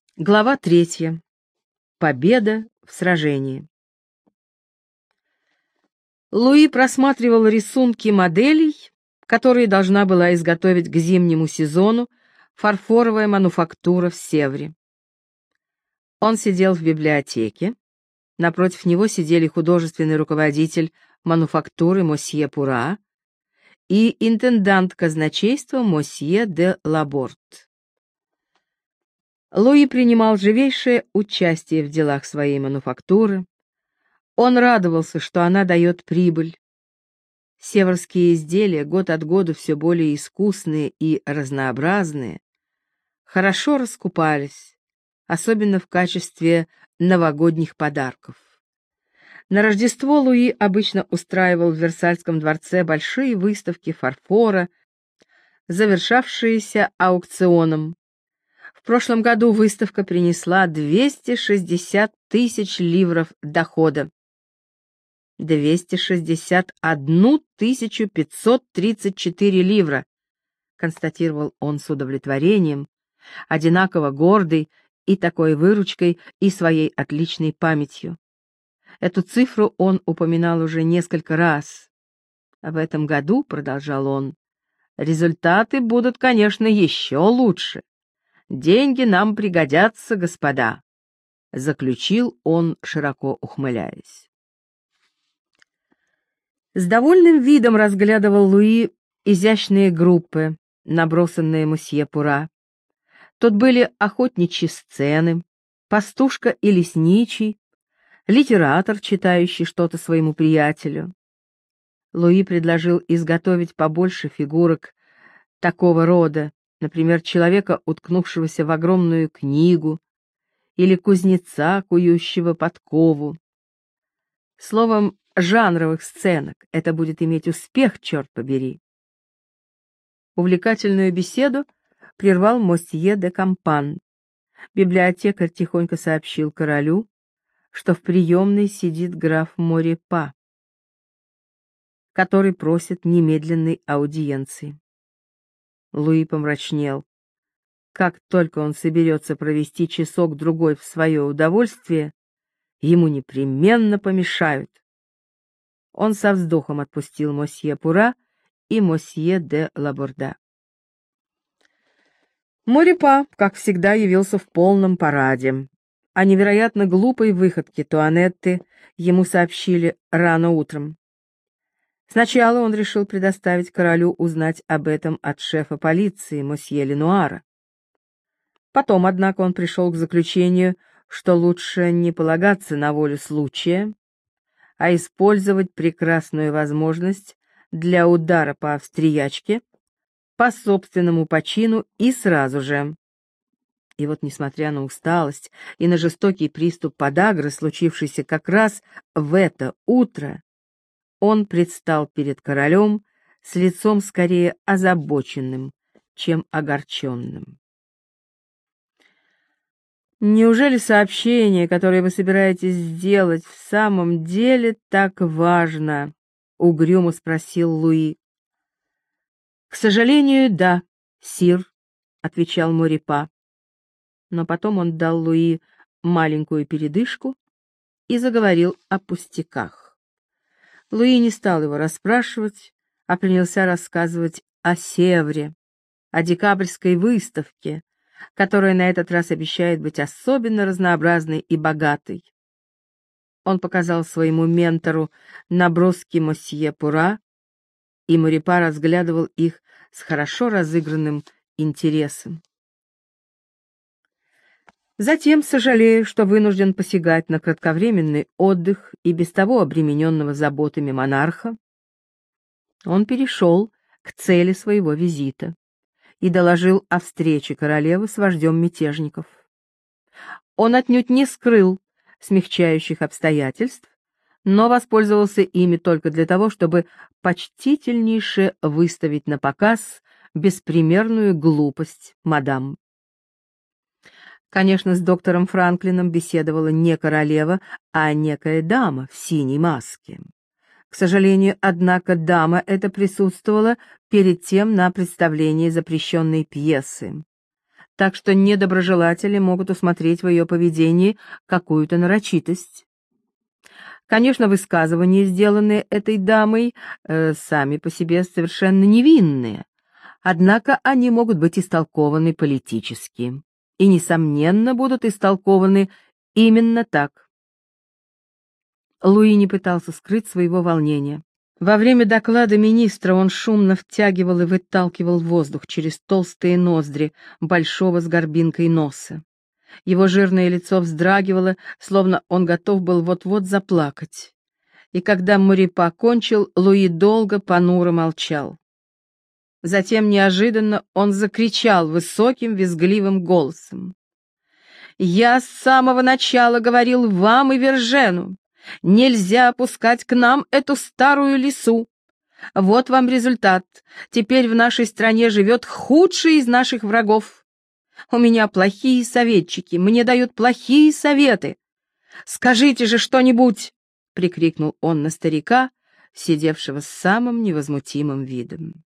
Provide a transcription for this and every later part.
Глава 3. Победа в сражении. Луи просматривал рисунки моделей, которые должна была изготовить к зимнему сезону фарфоровая мануфактура в Севре. Он сидел в библиотеке. Напротив него сидели художественный руководитель мануфактуры мосье Пура и интендант казначейства мосье де Лаборт. Луи принимал живейшее участие в делах своей мануфактуры. Он радовался, что она дает прибыль. Северские изделия, год от года все более искусные и разнообразные, хорошо раскупались, особенно в качестве новогодних подарков. На Рождество Луи обычно устраивал в Версальском дворце большие выставки фарфора, завершавшиеся аукционом. В прошлом году выставка принесла 260 тысяч ливров дохода. 261 534 ливра, констатировал он с удовлетворением, одинаково гордый и такой выручкой, и своей отличной памятью. Эту цифру он упоминал уже несколько раз. А в этом году, продолжал он, результаты будут, конечно, еще лучше. Деньги нам пригодятся, господа, заключил он, широко ухмыляясь. С довольным видом разглядывал Луи изящные группы, набросанные мосье Пура. Тут были охотничьи сцены, пастушка и лесничий, литератор, читающий что-то своему приятелю. Луи предложил изготовить побольше фигурок такого рода, например, человека, уткнувшегося в огромную книгу, или кузнеца, кующего подкову. Словом, жанровых сценок. Это будет иметь успех, черт побери. Увлекательную беседу прервал мосье де Кампан. Библиотекарь тихонько сообщил королю, что в приемной сидит граф Морепа, который просит немедленной аудиенции. Луи помрачнел. Как только он соберется провести часок-другой в свое удовольствие, ему непременно помешают. Он со вздохом отпустил мосье Пура и мосье де Лаборда. Морепа, как всегда, явился в полном параде. О невероятно глупой выходке Туанетты ему сообщили рано утром. Сначала он решил предоставить королю узнать об этом от шефа полиции, мосье Ленуара. Потом, однако, он пришел к заключению, что лучше не полагаться на волю случая, а использовать прекрасную возможность для удара по австриячке по собственному почину и сразу же. И вот, несмотря на усталость и на жестокий приступ подагры, случившийся как раз в это утро, он предстал перед королем с лицом скорее озабоченным, чем огорченным. «Неужели сообщение, которое вы собираетесь сделать, в самом деле так важно?» — угрюмо спросил Луи. «К сожалению, да, сир», — отвечал Морепа. Но потом он дал Луи маленькую передышку и заговорил о пустяках. Луи не стал его расспрашивать, а принялся рассказывать о Севре, о декабрьской выставке, которая на этот раз обещает быть особенно разнообразной и богатой. Он показал своему ментору наброски мосье Пура, и Морепа разглядывал их с хорошо разыгранным интересом. Затем, сожалея, что вынужден посягать на кратковременный отдых и без того обремененного заботами монарха, он перешел к цели своего визита и доложил о встрече королевы с вождем мятежников. Он отнюдь не скрыл смягчающих обстоятельств, но воспользовался ими только для того, чтобы почтительнейше выставить на показ беспримерную глупость мадам. Конечно, с доктором Франклином беседовала не королева, а некая дама в синей маске. К сожалению, однако, дама эта присутствовала перед тем на представлении запрещенной пьесы. так что недоброжелатели могут усмотреть в ее поведении какую-то нарочитость. Конечно, высказывания, сделанные этой дамой, сами по себе совершенно невинные, однако они могут быть истолкованы политически и, несомненно, будут истолкованы именно так. Луи не пытался скрыть своего волнения. Во время доклада министра он шумно втягивал и выталкивал воздух через толстые ноздри большого с горбинкой носа. Его жирное лицо вздрагивало, словно он готов был вот-вот заплакать. И когда Морипа кончил, Луи долго понуро молчал. Затем неожиданно он закричал высоким визгливым голосом: «Я с самого начала говорил вам и Вержену, нельзя опускать к нам эту старую лису. Вот вам результат. Теперь в нашей стране живет худший из наших врагов. У меня плохие советчики, мне дают плохие советы. Скажите же что-нибудь!» — прикрикнул он на старика, сидевшего с самым невозмутимым видом.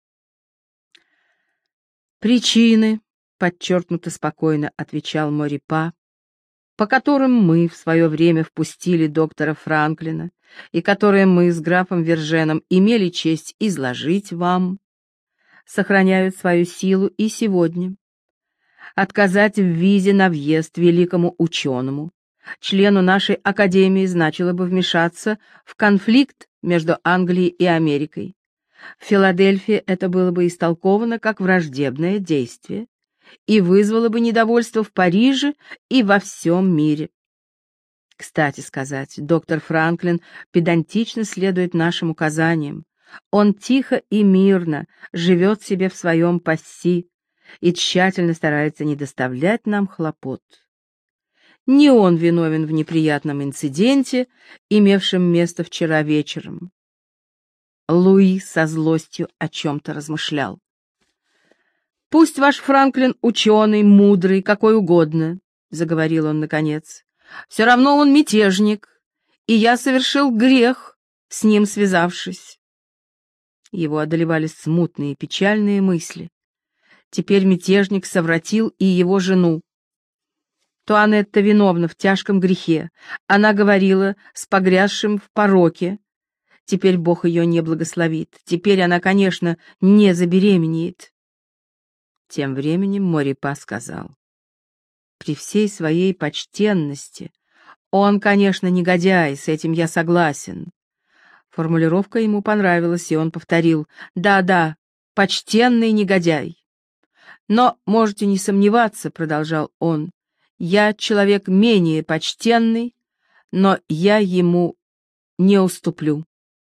«Причины», — подчеркнуто спокойно отвечал Морипа, «по которым мы в свое время впустили доктора Франклина и которые мы с графом Верженом имели честь изложить вам, сохраняют свою силу и сегодня. Отказать в визе на въезд великому ученому, члену нашей академии, значило бы вмешаться в конфликт между Англией и Америкой. В Филадельфии это было бы истолковано как враждебное действие и вызвало бы недовольство в Париже и во всем мире. Кстати сказать, доктор Франклин педантично следует нашим указаниям. Он тихо и мирно живет себе в своем пасси и тщательно старается не доставлять нам хлопот. Не он виновен в неприятном инциденте, имевшем место вчера вечером». Луи со злостью о чем-то размышлял. «Пусть ваш Франклин ученый, мудрый, какой угодно», — заговорил он наконец, — «все равно он мятежник, и я совершил грех, с ним связавшись». Его одолевали смутные печальные мысли. Теперь мятежник совратил и его жену. Туанетта виновна в тяжком грехе. Она говорила с погрязшим в пороке. Теперь Бог ее не благословит. Теперь она, конечно, не забеременеет. Тем временем Морипа сказал: «При всей своей почтенности он, конечно, негодяй, с этим я согласен». Формулировка ему понравилась, и он повторил: «Да-да, почтенный негодяй». «Но можете не сомневаться, — продолжал он, — я человек менее почтенный, но я ему не уступлю».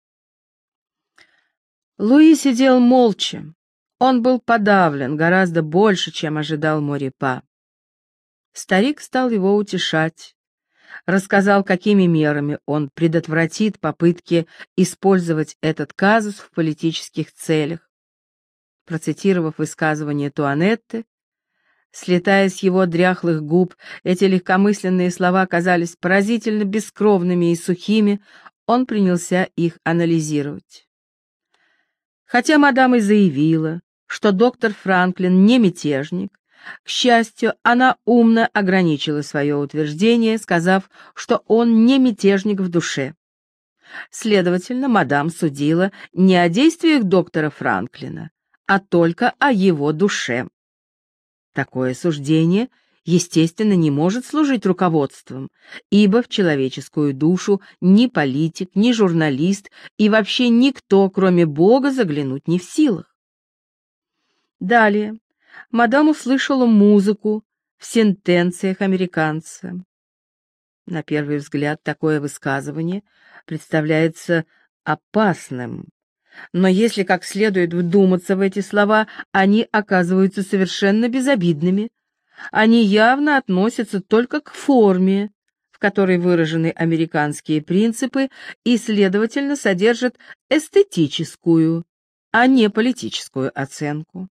Луи сидел молча. Он был подавлен гораздо больше, чем ожидал Морипа. Старик стал его утешать, рассказал, какими мерами он предотвратит попытки использовать этот казус в политических целях. Процитировав высказывание Туанетты, слетая с его дряхлых губ, эти легкомысленные слова казались поразительно бескровными и сухими, он принялся их анализировать. Хотя мадам и заявила, что доктор Франклин не мятежник, к счастью, она умно ограничила свое утверждение, сказав, что он не мятежник в душе. Следовательно, мадам судила не о действиях доктора Франклина, а только о его душе. Такое суждение, естественно, не может служить руководством, ибо в человеческую душу ни политик, ни журналист и вообще никто, кроме Бога, заглянуть не в силах. Далее мадам услышала музыку в сентенциях американца. На первый взгляд такое высказывание представляется опасным, но если как следует вдуматься в эти слова, они оказываются совершенно безобидными. Они явно относятся только к форме, в которой выражены американские принципы, и, следовательно, содержат эстетическую, а не политическую оценку.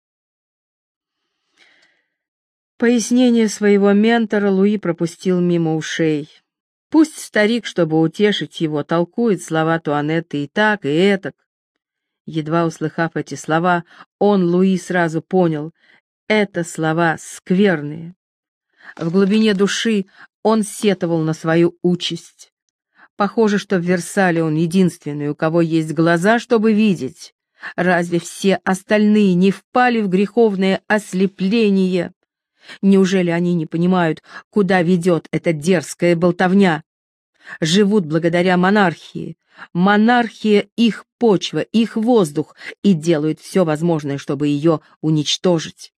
Пояснение своего ментора Луи пропустил мимо ушей. Пусть старик, чтобы утешить его, толкует слова Туанетты и так, и этак. Едва услыхав эти слова, он, Луи, сразу понял, Это слова скверные. В глубине души он сетовал на свою участь. Похоже, что в Версале он единственный, у кого есть глаза, чтобы видеть. Разве все остальные не впали в греховное ослепление? Неужели они не понимают, куда ведет эта дерзкая болтовня? Живут благодаря монархии. Монархия — их почва, их воздух, и делают все возможное, чтобы ее уничтожить.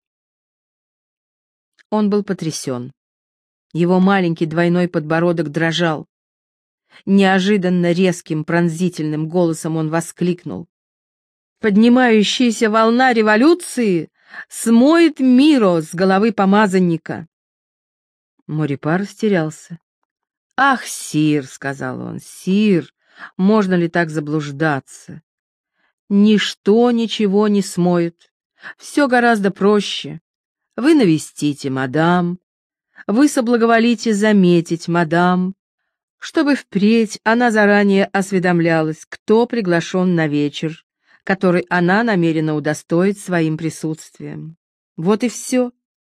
Он был потрясен. Его маленький двойной подбородок дрожал. Неожиданно резким пронзительным голосом он воскликнул: «Поднимающаяся волна революции смоет Миро с головы помазанника!» Морипа растерялся. «Ах, сир!» — сказал он, — «сир, можно ли так заблуждаться? Ничто ничего не смоет. Все гораздо проще. Вы навестите мадам, вы соблаговолите заметить мадам, чтобы впредь она заранее осведомлялась, кто приглашен на вечер, который она намерена удостоить своим присутствием. Вот и все».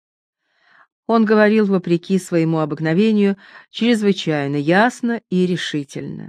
Он говорил, вопреки своему обыкновению, чрезвычайно ясно и решительно.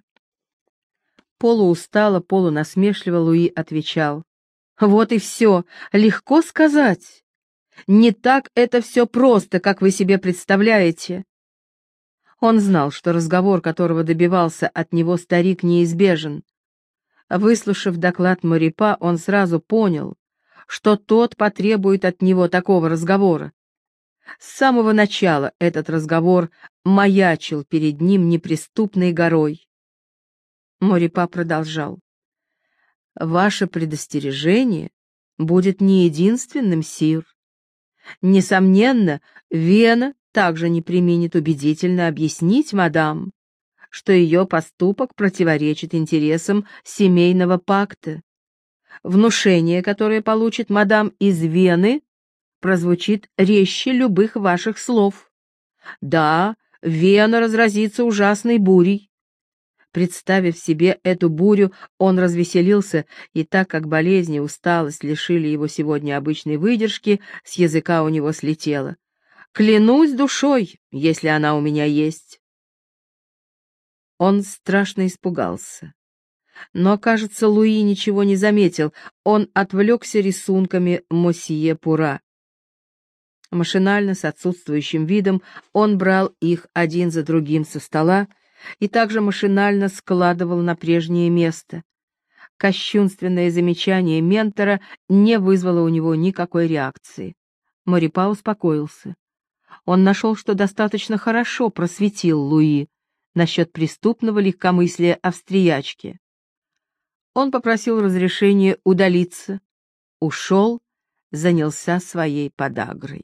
Полуустало, полунасмешливо Луи отвечал: «Вот и все, легко сказать. Не так это все просто, как вы себе представляете». Он знал, что разговор, которого добивался от него старик, неизбежен. Выслушав доклад Морипа, он сразу понял, что тот потребует от него такого разговора. С самого начала этот разговор маячил перед ним неприступной горой. Морипа продолжал: «Ваше предостережение будет не единственным, сир. Несомненно, Вена также не преминет убедительно объяснить мадам, что ее поступок противоречит интересам семейного пакта. Внушение, которое получит мадам из Вены, прозвучит резче любых ваших слов. Да, Вена разразится ужасной бурей». Представив себе эту бурю, он развеселился, и так как болезнь и усталость лишили его сегодня обычной выдержки, с языка у него слетело: «Клянусь душой, если она у меня есть». Он страшно испугался. Но, кажется, Луи ничего не заметил, он отвлекся рисунками мосье Пура. Машинально, с отсутствующим видом, он брал их один за другим со стола и также машинально складывал на прежнее место. Кощунственное замечание ментора не вызвало у него никакой реакции. Морипа успокоился. Он нашел, что достаточно хорошо просветил Луи насчет преступного легкомыслия австриячки. Он попросил разрешения удалиться, ушел, занялся своей подагрой.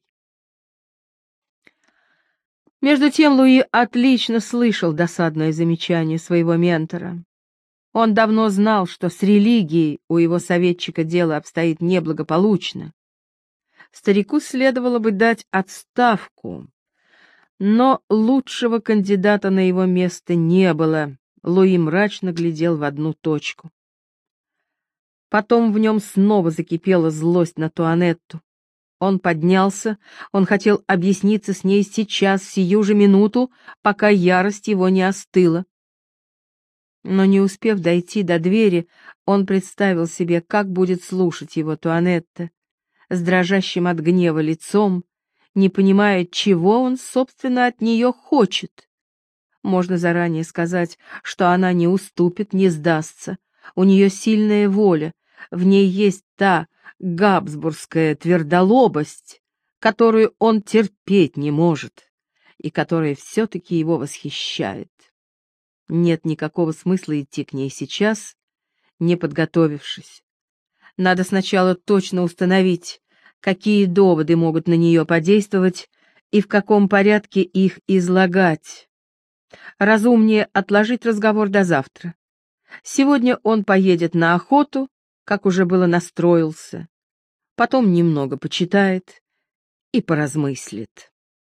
Между тем Луи отлично слышал досадное замечание своего ментора. Он давно знал, что с религией у его советчика дело обстоит неблагополучно. Старику следовало бы дать отставку, но лучшего кандидата на его место не было. Луи мрачно глядел в одну точку. Потом в нем снова закипела злость на Туанетту. Он поднялся, он хотел объясниться с ней сейчас, сию же минуту, пока ярость его не остыла. Но не успев дойти до двери, он представил себе, как будет слушать его Туанетта, с дрожащим от гнева лицом, не понимая, чего он, собственно, от нее хочет. Можно заранее сказать, что она не уступит, не сдастся. У нее сильная воля, в ней есть та габсбургская твердолобость, которую он терпеть не может и которая все-таки его восхищает. Нет никакого смысла идти к ней сейчас, не подготовившись. Надо сначала точно установить, какие доводы могут на нее подействовать и в каком порядке их излагать. Разумнее отложить разговор до завтра. Сегодня он поедет на охоту, как уже было настроился, потом немного почитает и поразмыслит.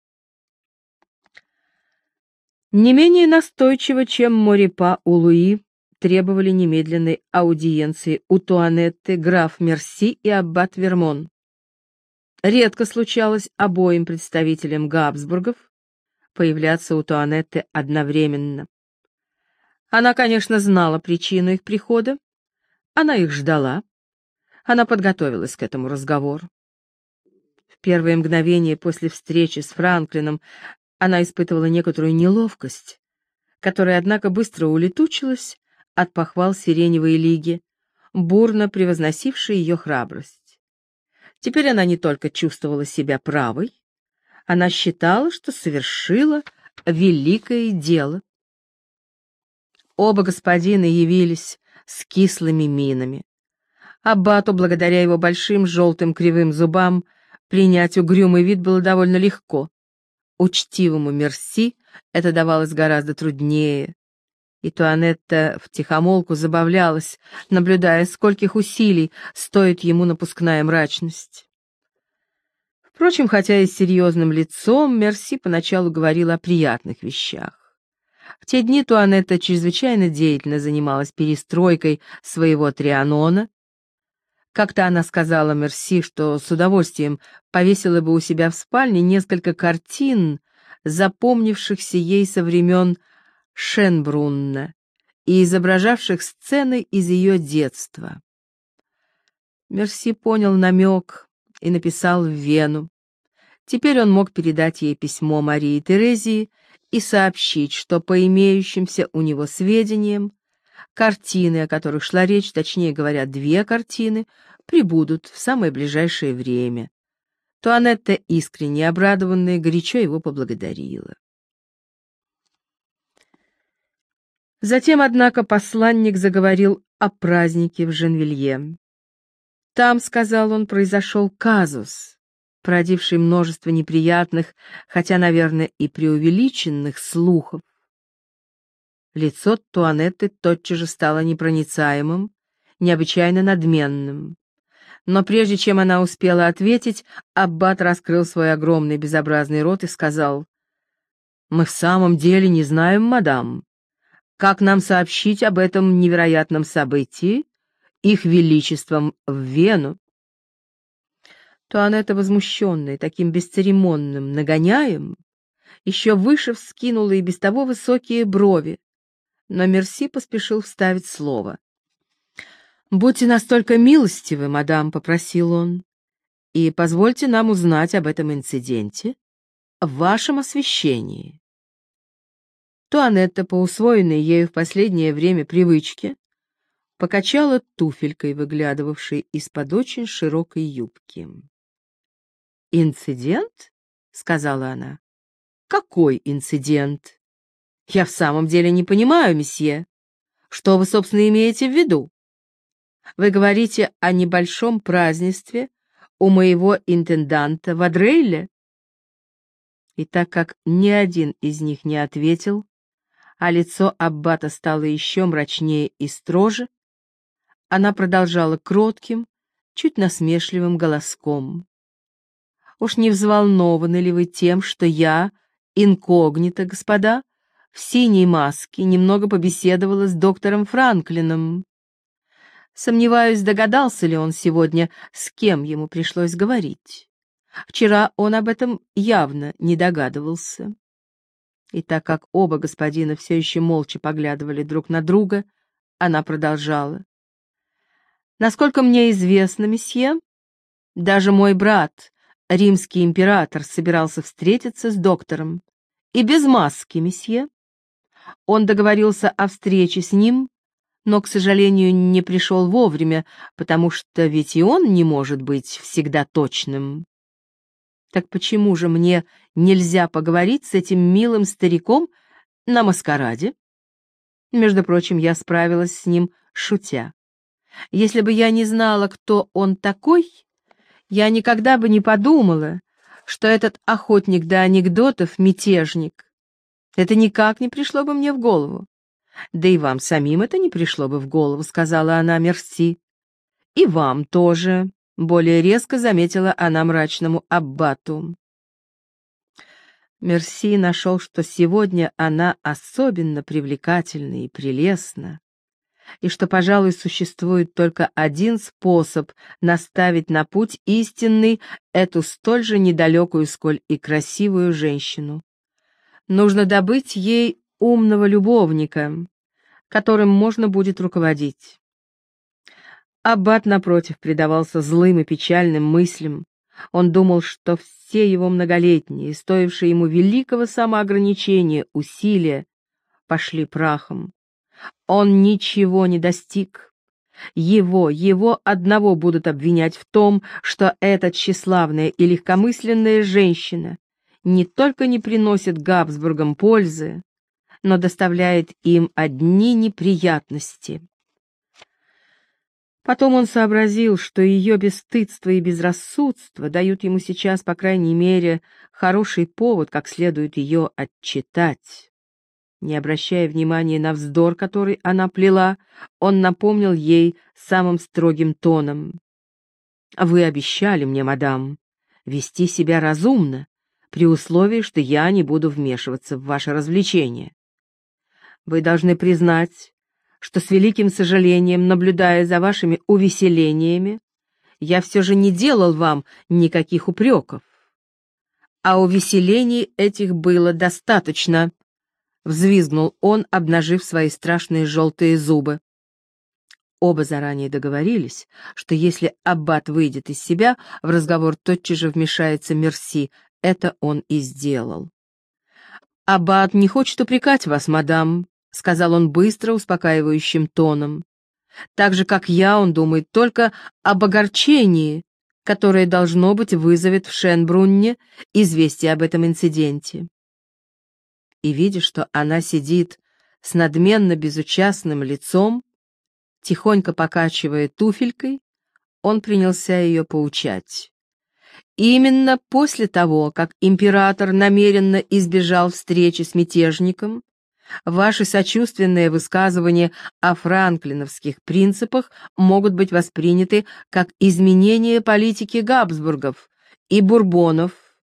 Не менее настойчиво, чем Морипа у Луи, требовали немедленной аудиенции у Туанетты граф Мерси и аббат Вермон. Редко случалось обоим представителям Габсбургов появляться у Туанетты одновременно. Она, конечно, знала причину их прихода, она их ждала, она подготовилась к этому разговору. В первые мгновения после встречи с Франклином она испытывала некоторую неловкость, которая, однако, быстро улетучилась от похвал Сиреневой лиги, бурно превозносившей ее храбрость. Теперь она не только чувствовала себя правой, она считала, что совершила великое дело. Оба господина явились с кислыми минами. Аббату, благодаря его большим желтым кривым зубам, принять угрюмый вид было довольно легко. Учтивому Мерси это давалось гораздо труднее. И Туанетта втихомолку забавлялась, наблюдая, скольких усилий стоит ему напускная мрачность. Впрочем, хотя и с серьезным лицом, Мерси поначалу говорил о приятных вещах. В те дни Туанетта чрезвычайно деятельно занималась перестройкой своего Трианона. Как-то она сказала Мерси, что с удовольствием повесила бы у себя в спальне несколько картин, запомнившихся ей со времен Шенбрунна и изображавших сцены из ее детства. Мерси понял намек и написал в Вену. Теперь он мог передать ей письмо Марии Терезии и сообщить, что по имеющимся у него сведениям картины, о которых шла речь, точнее говоря, 2 картины, прибудут в самое ближайшее время. Туанетта, искренне обрадованная, горячо его поблагодарила. Затем, однако, посланник заговорил о празднике в Женвилье. Там, сказал он, произошел казус, породивший множество неприятных, хотя, наверное, и преувеличенных слухов. Лицо Туанетты тотчас же стало непроницаемым, необычайно надменным. Но прежде чем она успела ответить, аббат раскрыл свой огромный безобразный рот и сказал: «Мы в самом деле не знаем, мадам, как нам сообщить об этом невероятном событии их величеством в Вену». Туанетта, возмущенная таким бесцеремонным нагоняем, еще выше вскинула и без того высокие брови, но Мерси поспешил вставить слово. «Будьте настолько милостивы, мадам», — попросил он, — «и позвольте нам узнать об этом инциденте в вашем освещении». Туанетта, по усвоенной ею в последнее время привычке, покачала туфелькой, выглядывавшей из-под очень широкой юбки. «Инцидент?» — сказала она. «Какой инцидент? Я в самом деле не понимаю, месье. Что вы, собственно, имеете в виду? Вы говорите о небольшом празднестве у моего интенданта в Адрейле?» И так как ни один из них не ответил, а лицо аббата стало еще мрачнее и строже, она продолжала кротким, чуть насмешливым голоском. «Уж не взволнованы ли вы тем, что я, инкогнито, господа, в синей маске немного побеседовала с доктором Франклином? Сомневаюсь, догадался ли он сегодня, с кем ему пришлось говорить. Вчера он об этом явно не догадывался». И так как оба господина все еще молча поглядывали друг на друга, она продолжала. «Насколько мне известно, месье, даже мой брат, римский император, собирался встретиться с доктором. И без маски, месье. Он договорился о встрече с ним, но, к сожалению, не пришел вовремя, потому что ведь и он не может быть всегда точным. Так почему же мне нельзя поговорить с этим милым стариком на маскараде? Между прочим, я справилась с ним, шутя. Если бы я не знала, кто он такой, я никогда бы не подумала, что этот охотник до анекдотов — мятежник. Это никак не пришло бы мне в голову. Да и вам самим это не пришло бы в голову», — сказала она Мерси. «И вам тоже», — более резко заметила она мрачному аббату. Мерси нашел, что сегодня она особенно привлекательна и прелестна. и что, пожалуй, существует только один способ наставить на путь истинный эту столь же недалекую, сколь и красивую женщину. Нужно добыть ей умного любовника, которым можно будет руководить. Аббат, напротив, предавался злым и печальным мыслям. Он думал, что все его многолетние, стоившие ему великого самоограничения, усилия пошли прахом. Он ничего не достиг. Его одного будут обвинять в том, что эта тщеславная и легкомысленная женщина не только не приносит Габсбургам пользы, но доставляет им одни неприятности. Потом он сообразил, что ее бесстыдство и безрассудство дают ему сейчас, по крайней мере, хороший повод, как следует ее отчитать. Не обращая внимания на вздор, который она плела, он напомнил ей самым строгим тоном: «Вы обещали мне, мадам, вести себя разумно, при условии, что я не буду вмешиваться в ваше развлечение. Вы должны признать, что с великим сожалением, наблюдая за вашими увеселениями, я все же не делал вам никаких упреков. А увеселений этих было достаточно», — взвизгнул он, обнажив свои страшные желтые зубы. Оба заранее договорились, что если аббат выйдет из себя, в разговор тотчас же вмешается Мерси. Это он и сделал. «Аббат не хочет упрекать вас, мадам», — сказал он быстро, успокаивающим тоном. «Так же, как я, он думает только об огорчении, которое, должно быть, вызовет в Шенбрунне известие об этом инциденте». И, видя, что она сидит с надменно безучастным лицом, тихонько покачивая туфелькой, он принялся ее поучать. Именно после того, как император намеренно избежал встречи с мятежником, ваши сочувственные высказывания о франклиновских принципах могут быть восприняты как изменение политики Габсбургов и Бурбонов.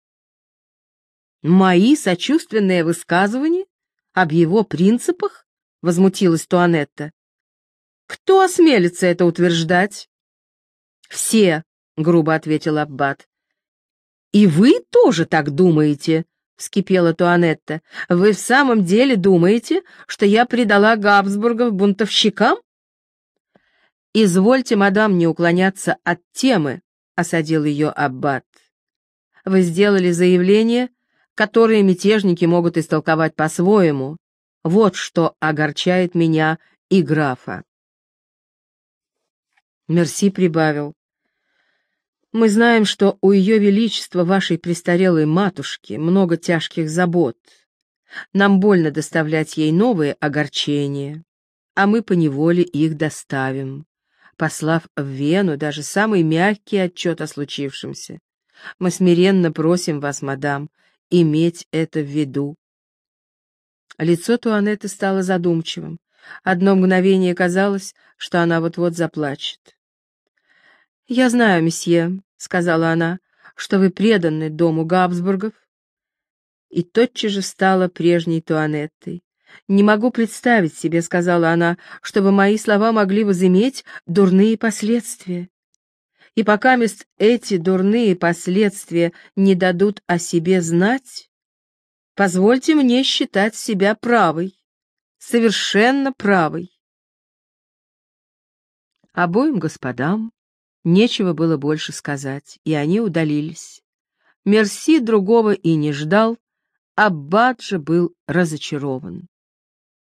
«Мои сочувственные высказывания об его принципах?» — возмутилась Туанетта. «Кто осмелится это утверждать?» «Все», — грубо ответил аббат. «И вы тоже так думаете?» — вскипела Туанетта. «Вы в самом деле думаете, что я предала Габсбургов бунтовщикам?» «Извольте, мадам, не уклоняться от темы», — осадил ее аббат. «Вы сделали заявление, которое мятежники могут истолковать по-своему. Вот что огорчает меня и графа». Мерси прибавил: «Мы знаем, что у ее величества, вашей престарелой матушки, много тяжких забот. Нам больно доставлять ей новые огорчения, а мы поневоле их доставим, послав в Вену даже самый мягкий отчет о случившемся. Мы смиренно просим вас, мадам, иметь это в виду». Лицо Туанетты стало задумчивым. Одно мгновение казалось, что она вот-вот заплачет. «Я знаю, месье», — сказала она, — «что вы преданы дому Габсбургов». И тотчас же стала прежней Туанеттой. «Не могу представить себе», — сказала она, — «чтобы мои слова могли возыметь дурные последствия. И покамест эти дурные последствия не дадут о себе знать, позвольте мне считать себя правой, совершенно правой». Обоим господам нечего было больше сказать, и они удалились. Мерси другого и не ждал, аббат же был разочарован.